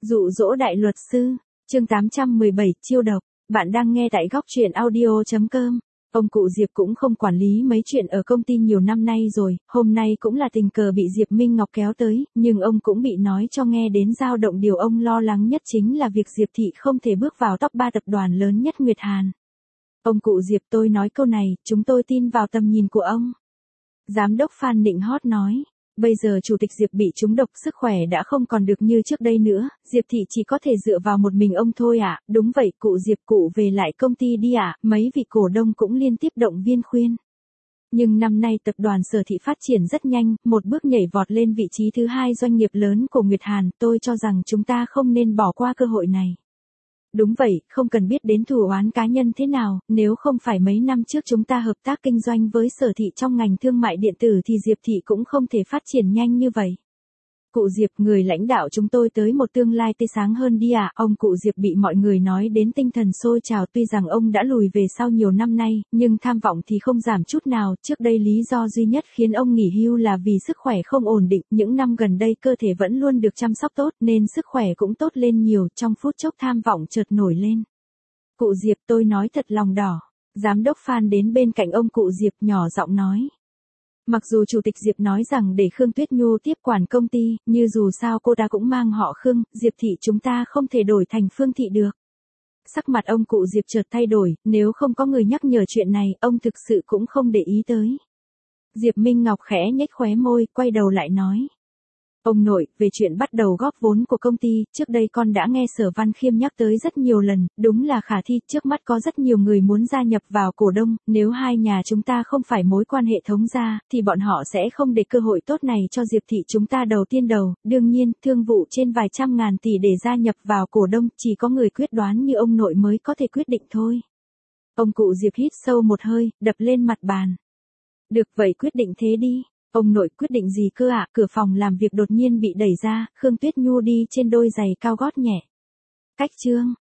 Dụ dỗ đại luật sư, chương 817, chiêu độc, bạn đang nghe tại góc truyện audio.com. Ông cụ Diệp cũng không quản lý mấy chuyện ở công ty nhiều năm nay rồi, hôm nay cũng là tình cờ bị Diệp Minh Ngọc kéo tới, nhưng ông cũng bị nói cho nghe đến dao động. Điều ông lo lắng nhất chính là việc Diệp Thị không thể bước vào top 3 tập đoàn lớn nhất Nguyệt Hàn. Ông cụ Diệp, tôi nói câu này, chúng tôi tin vào tầm nhìn của ông. Giám đốc Phan Nịnh Hót nói. Bây giờ chủ tịch Diệp bị trúng độc, sức khỏe đã không còn được như trước đây nữa, Diệp Thị chỉ có thể dựa vào một mình ông thôi ạ. Đúng vậy, cụ Diệp, cụ về lại công ty đi ạ. Mấy vị cổ đông cũng liên tiếp động viên khuyên. Nhưng năm nay tập đoàn Sở Thị phát triển rất nhanh, một bước nhảy vọt lên vị trí thứ 2 doanh nghiệp lớn của Nguyệt Hàn, tôi cho rằng chúng ta không nên bỏ qua cơ hội này. Đúng vậy, không cần biết đến thù oán cá nhân thế nào, nếu không phải mấy năm trước chúng ta hợp tác kinh doanh với Sở Thị trong ngành thương mại điện tử thì Diệp Thị cũng không thể phát triển nhanh như vậy. Cụ Diệp, người lãnh đạo chúng tôi tới một tương lai tươi sáng hơn đi ạ. Ông cụ Diệp bị mọi người nói đến tinh thần sôi trào, tuy rằng ông đã lùi về sau nhiều năm nay, nhưng tham vọng thì không giảm chút nào. Trước đây lý do duy nhất khiến ông nghỉ hưu là vì sức khỏe không ổn định, những năm gần đây cơ thể vẫn luôn được chăm sóc tốt nên sức khỏe cũng tốt lên nhiều, trong phút chốc tham vọng chợt nổi lên. Cụ Diệp, tôi nói thật lòng đỏ. Giám đốc Phan đến bên cạnh ông cụ Diệp nhỏ giọng nói. Mặc dù chủ tịch Diệp nói rằng để Khương Tuyết Nhu tiếp quản công ty, nhưng dù sao cô ta cũng mang họ Khương, Diệp Thị chúng ta không thể đổi thành Phương Thị được. Sắc mặt ông cụ Diệp chợt thay đổi, nếu không có người nhắc nhở chuyện này, ông thực sự cũng không để ý tới. Diệp Minh Ngọc khẽ nhếch khóe môi, quay đầu lại nói. Ông nội, về chuyện bắt đầu góp vốn của công ty, trước đây con đã nghe Sở Văn Khiêm nhắc tới rất nhiều lần, đúng là khả thi, trước mắt có rất nhiều người muốn gia nhập vào cổ đông, nếu hai nhà chúng ta không phải mối quan hệ thống gia, thì bọn họ sẽ không để cơ hội tốt này cho Diệp Thị chúng ta đầu tiên đầu, đương nhiên, thương vụ trên vài trăm ngàn tỷ để gia nhập vào cổ đông, chỉ có người quyết đoán như ông nội mới có thể quyết định thôi. Ông cụ Diệp hít sâu một hơi, đập lên mặt bàn. Được vậy quyết định thế đi. Ông nội quyết định gì cơ ạ? Cửa phòng làm việc đột nhiên bị đẩy ra, Khương Tuyết Nhu đi trên đôi giày cao gót nhẹ. Cách chương.